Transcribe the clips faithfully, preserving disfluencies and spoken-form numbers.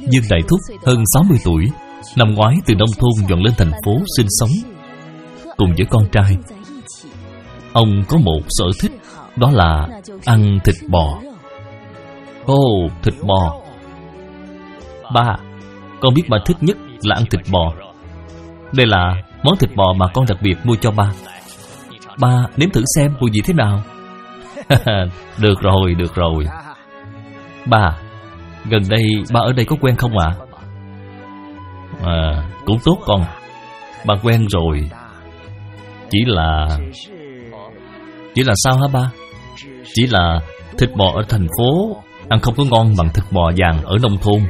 Dương Đại Thúc hơn sáu mươi tuổi, năm ngoái từ nông thôn dọn lên thành phố sinh sống. Cùng với con trai, ông có một sở thích, đó là ăn thịt bò. Ồ, oh, thịt bò. Ba, con biết ba thích nhất là ăn thịt bò. Đây là món thịt bò mà con đặc biệt mua cho ba. Ba nếm thử xem mùi vị thế nào. Được rồi, được rồi. Ba, gần đây ba ở đây có quen không ạ? À? À, cũng tốt con. Ba quen rồi. Chỉ là... Chỉ là sao hả ba? Chỉ là thịt bò ở thành phố ăn không có ngon bằng thịt bò vàng ở nông thôn.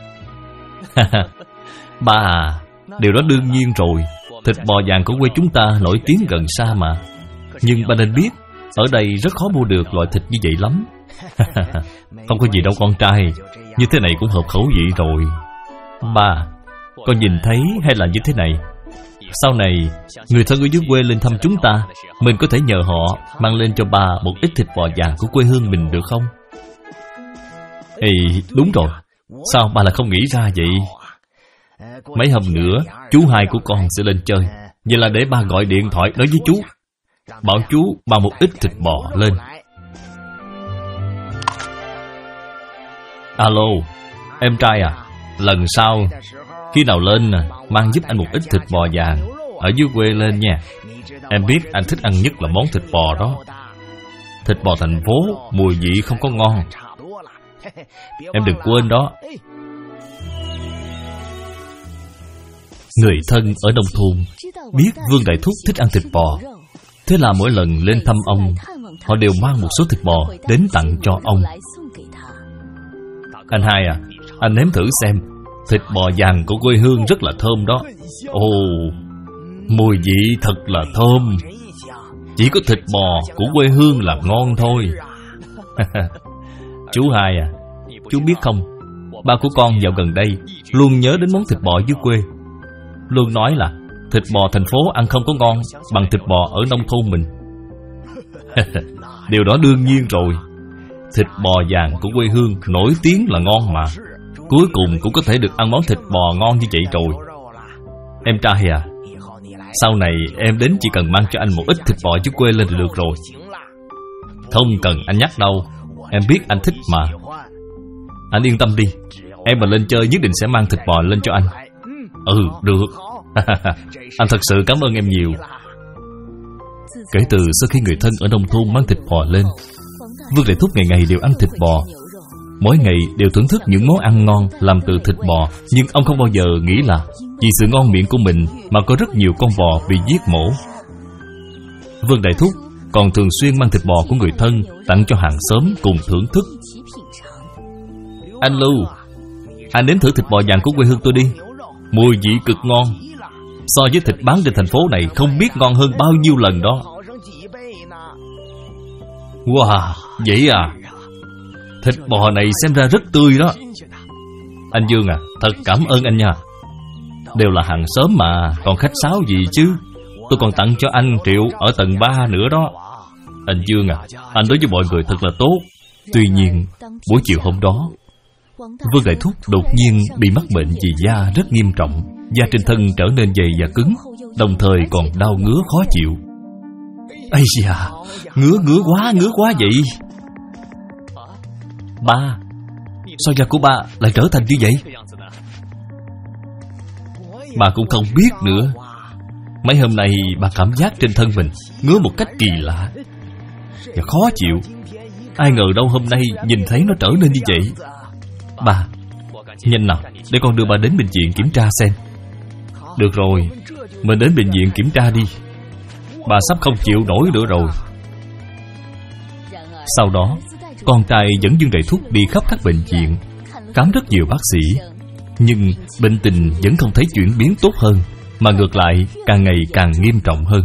Ba à, điều đó đương nhiên rồi. Thịt bò vàng của quê chúng ta nổi tiếng gần xa mà. Nhưng ba nên biết, ở đây rất khó mua được loại thịt như vậy lắm. Không có gì đâu con trai, như thế này cũng hợp khẩu vị rồi. Ba, con nhìn thấy hay là như thế này? Sau này, người thân ở dưới quê lên thăm chúng ta, mình có thể nhờ họ mang lên cho ba một ít thịt bò vàng của quê hương mình được không? Ê, đúng rồi. Sao ba lại không nghĩ ra vậy? Mấy hôm nữa, chú hai của con sẽ lên chơi. Vậy là để ba gọi điện thoại nói với chú, bảo chú mang một ít thịt bò lên. Alo, em trai à, lần sau khi nào lên mang giúp anh một ít thịt bò vàng ở dưới quê lên nha. Em biết anh thích ăn nhất là món thịt bò đó. Thịt bò thành phố mùi vị không có ngon. Em đừng quên đó. Người thân ở nông thôn biết Vương Đại Thúc thích ăn thịt bò, thế là mỗi lần lên thăm ông, họ đều mang một số thịt bò đến tặng cho ông. Anh hai à, anh nếm thử xem. Thịt bò vàng của quê hương rất là thơm đó. Ồ, mùi vị thật là thơm. Chỉ có thịt bò của quê hương là ngon thôi. Chú hai à, chú biết không, ba của con dạo gần đây luôn nhớ đến món thịt bò dưới quê. Luôn nói là thịt bò thành phố ăn không có ngon bằng thịt bò ở nông thôn mình. Điều đó đương nhiên rồi. Thịt bò vàng của quê hương nổi tiếng là ngon mà. Cuối cùng cũng có thể được ăn món thịt bò ngon như vậy rồi. Em trai à, sau này em đến chỉ cần mang cho anh một ít thịt bò dưới quê lên là được rồi. Không cần anh nhắc đâu, em biết anh thích mà. Anh yên tâm đi, em mà lên chơi nhất định sẽ mang thịt bò lên cho anh. Ừ, được. Anh thật sự cảm ơn em nhiều. Kể từ sau khi người thân ở nông thôn mang thịt bò lên, Vương Đại Thúc ngày ngày đều ăn thịt bò. Mỗi ngày đều thưởng thức những món ăn ngon làm từ thịt bò. Nhưng ông không bao giờ nghĩ là vì sự ngon miệng của mình mà có rất nhiều con bò bị giết mổ. Vương Đại Thúc còn thường xuyên mang thịt bò của người thân tặng cho hàng xóm cùng thưởng thức. Anh Lưu, anh đến thử thịt bò vàng của quê hương tôi đi. Mùi vị cực ngon. So với thịt bán trên thành phố này không biết ngon hơn bao nhiêu lần đó. Wow, vậy à? Thịt bò này xem ra rất tươi đó. Anh Dương à, thật cảm ơn anh nha. Đều là hàng xóm mà, còn khách sáo gì chứ. Tôi còn tặng cho anh Triệu ở tầng ba nữa đó. Anh Dương à, anh đối với mọi người thật là tốt. Tuy nhiên, buổi chiều hôm đó, Vương Đại Thúc đột nhiên bị mắc bệnh vì da rất nghiêm trọng. Da trên thân trở nên dày và cứng, đồng thời còn đau ngứa khó chịu. Ây da, ngứa ngứa quá, ngứa quá vậy. Ba, sao da của ba lại trở thành như vậy? Bà cũng không biết nữa. Mấy hôm nay bà cảm giác trên thân mình ngứa một cách kỳ lạ và khó chịu. Ai ngờ đâu hôm nay nhìn thấy nó trở nên như vậy. Bà, nhanh nào, để con đưa bà đến bệnh viện kiểm tra xem. Được rồi, mình đến bệnh viện kiểm tra đi. Bà sắp không chịu nổi nữa rồi. Sau đó, con trai dẫn Dương Đại Thúc đi khắp các bệnh viện, khám rất nhiều bác sĩ. Nhưng bệnh tình vẫn không thấy chuyển biến tốt hơn, mà ngược lại càng ngày càng nghiêm trọng hơn.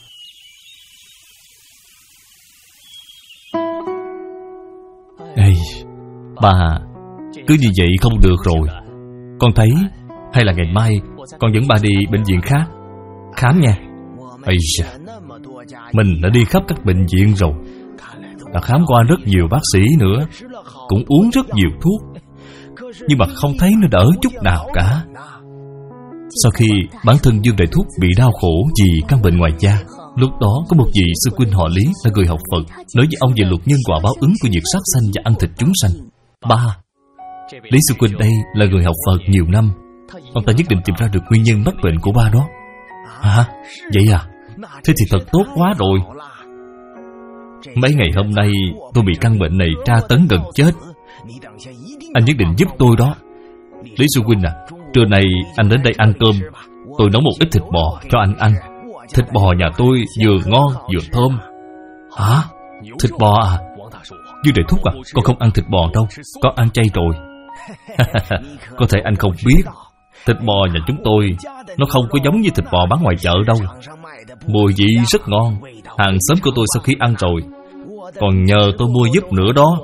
Ê, bà, cứ như vậy không được rồi. Con thấy hay là ngày mai con dẫn bà đi bệnh viện khác khám nha. Ây da, mình đã đi khắp các bệnh viện rồi, đã khám qua rất nhiều bác sĩ nữa, cũng uống rất nhiều thuốc. nhưng mà không thấy nó đỡ chút nào cả. Sau khi bản thân Dương Đại Thúc bị đau khổ vì căn bệnh ngoài da, lúc đó có một vị sư huynh họ Lý là người học Phật, nói với ông về luật nhân quả báo ứng của việc sát sanh và ăn thịt chúng sanh. Ba, Lý sư huynh đây là người học Phật nhiều năm, ông ta nhất định tìm ra được nguyên nhân mắc bệnh của ba đó. Hả? Vậy à? Thế thì thật tốt quá rồi. Mấy ngày hôm nay tôi bị căn bệnh này tra tấn gần chết. Anh nhất định giúp tôi đó. Lý sư huynh à, trưa nay anh đến đây ăn cơm, tôi nấu một ít thịt bò cho anh ăn. Thịt bò nhà tôi vừa ngon vừa thơm. Hả? Thịt bò à? Dương Đại Thúc à, con không ăn thịt bò đâu, con ăn chay rồi. Có thể anh không biết, thịt bò nhà chúng tôi nó không có giống như thịt bò bán ngoài chợ đâu. Mùi vị rất ngon. Hàng xóm của tôi sau khi ăn rồi còn nhờ tôi mua giúp nữa đó.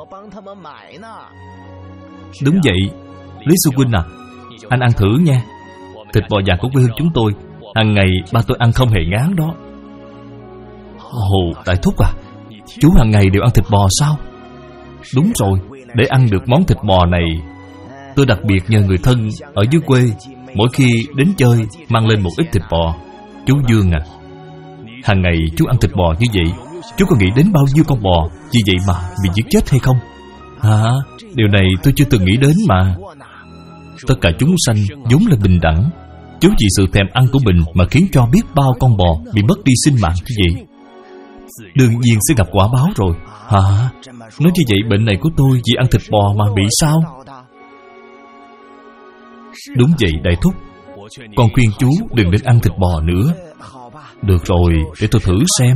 Đúng vậy, Lý sư huynh à, anh ăn thử nha. Thịt bò vàng của quê hương chúng tôi, hàng ngày ba tôi ăn không hề ngán đó. Ồ, Đại Thúc à, chú hàng ngày đều ăn thịt bò sao? Đúng rồi, để ăn được món thịt bò này, tôi đặc biệt nhờ người thân ở dưới quê mỗi khi đến chơi mang lên một ít thịt bò. Chú Dương à, hàng ngày chú ăn thịt bò như vậy, chú có nghĩ đến bao nhiêu con bò vì vậy mà bị giết chết hay không? Hả? Điều này tôi chưa từng nghĩ đến mà. Tất cả chúng sanh vốn là bình đẳng. Chú vì sự thèm ăn của mình mà khiến cho biết bao con bò bị mất đi sinh mạng như vậy, đương nhiên sẽ gặp quả báo rồi. Hả? Nói như vậy bệnh này của tôi vì ăn thịt bò mà bị sao? Đúng vậy Đại Thúc, con khuyên chú đừng nên ăn thịt bò nữa. Được rồi, để tôi thử xem.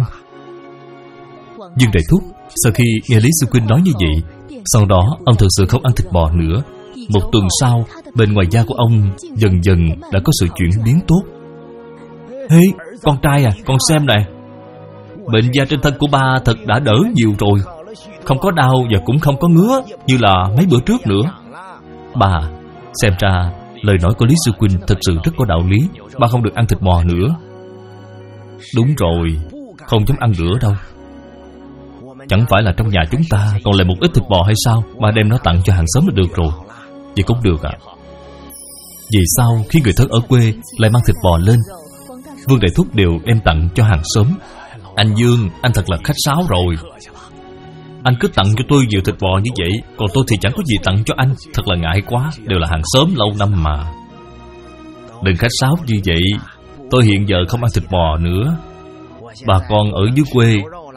Dương Đại Thúc sau khi nghe Lý sư huynh nói như vậy, sau đó ông thực sự không ăn thịt bò nữa. Một tuần sau, bên ngoài da của ông dần dần đã có sự chuyển biến tốt. Ê, con trai à, con xem nè, bệnh da trên thân của ba thật đã đỡ nhiều rồi, không có đau và cũng không có ngứa như là mấy bữa trước nữa. Bà, xem ra lời nói của Lý sư huynh thật sự rất có đạo lý. Ba không được ăn thịt bò nữa. Đúng rồi, không dám ăn nữa đâu. Chẳng phải là trong nhà chúng ta còn lại một ít thịt bò hay sao, mà đem nó tặng cho hàng xóm là được rồi. Vậy cũng được ạ. À? Vì sao khi người thân ở quê lại mang thịt bò lên, Vương Đại Thúc đều đem tặng cho hàng xóm? Anh Dương, anh thật là khách sáo rồi. Anh cứ tặng cho tôi nhiều thịt bò như vậy, còn tôi thì chẳng có gì tặng cho anh. Thật là ngại quá, đều là hàng xóm lâu năm mà. Đừng khách sáo như vậy. Tôi hiện giờ không ăn thịt bò nữa. Bà con ở dưới quê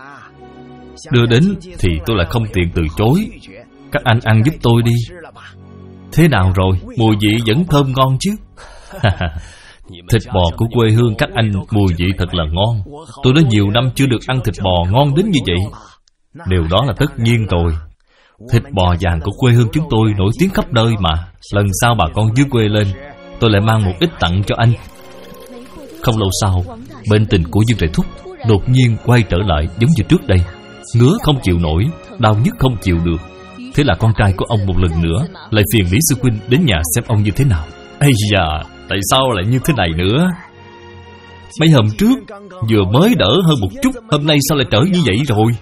đưa đến thì tôi lại không tiện từ chối. Các anh ăn giúp tôi đi. Thế nào rồi, mùi vị vẫn thơm ngon chứ? Thịt bò của quê hương các anh mùi vị thật là ngon. Tôi đã nhiều năm chưa được ăn thịt bò ngon đến như vậy. Điều đó là tất nhiên rồi. Thịt bò vàng của quê hương chúng tôi nổi tiếng khắp nơi mà. Lần sau bà con dưới quê lên, tôi lại mang một ít tặng cho anh. Không lâu sau, bệnh tình của Dương Đại Thúc đột nhiên quay trở lại giống như trước đây. Ngứa không chịu nổi, đau nhức không chịu được. Thế là con trai của ông một lần nữa lại phiền Lý sư huynh đến nhà xem ông như thế nào. Ây da, tại sao lại như thế này nữa? Mấy hôm trước vừa mới đỡ hơn một chút, hôm nay sao lại trở như vậy rồi?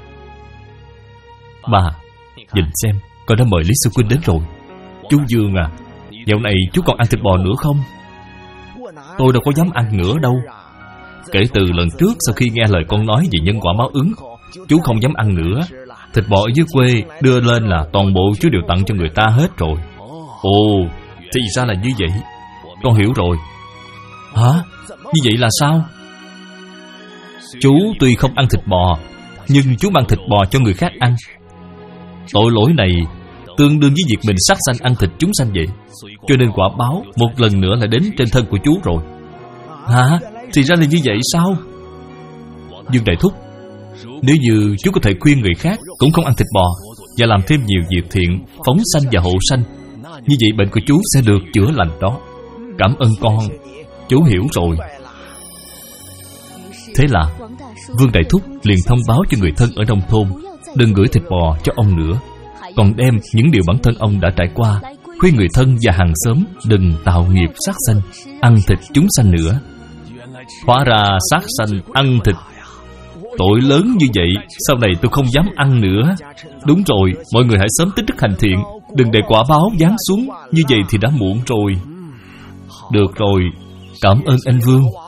Bà, nhìn xem, con đã mời Lý sư huynh đến rồi. Chú Dương à, dạo này chú còn ăn thịt bò nữa không? Tôi đâu có dám ăn nữa đâu. Kể từ lần trước sau khi nghe lời con nói về nhân quả báo ứng, chú không dám ăn nữa. Thịt bò ở dưới quê đưa lên là toàn bộ chú đều tặng cho người ta hết rồi. Ồ, thì ra là như vậy. Con hiểu rồi. Hả? Như vậy là sao? Chú tuy không ăn thịt bò, nhưng chú mang thịt bò cho người khác ăn. Tội lỗi này tương đương với việc mình sát sanh ăn thịt chúng sanh vậy. Cho nên quả báo một lần nữa lại đến trên thân của chú rồi. Hả? Thì ra là như vậy sao? Dương Đại Thúc, nếu như chú có thể khuyên người khác cũng không ăn thịt bò và làm thêm nhiều việc thiện, phóng sanh và hộ sanh, như vậy bệnh của chú sẽ được chữa lành đó. Cảm ơn con, chú hiểu rồi. Thế là Vương Đại Thúc liền thông báo cho người thân ở nông thôn đừng gửi thịt bò cho ông nữa, còn đem những điều bản thân ông đã trải qua khuyên người thân và hàng xóm đừng tạo nghiệp sát sanh, ăn thịt chúng sanh nữa. Hóa ra sát sanh ăn thịt tội lớn như vậy, sau này tôi không dám ăn nữa. Đúng rồi, mọi người hãy sớm tích đức hành thiện, Đừng để quả báo giáng xuống. Như vậy thì đã muộn rồi. Được rồi, cảm ơn anh Vương.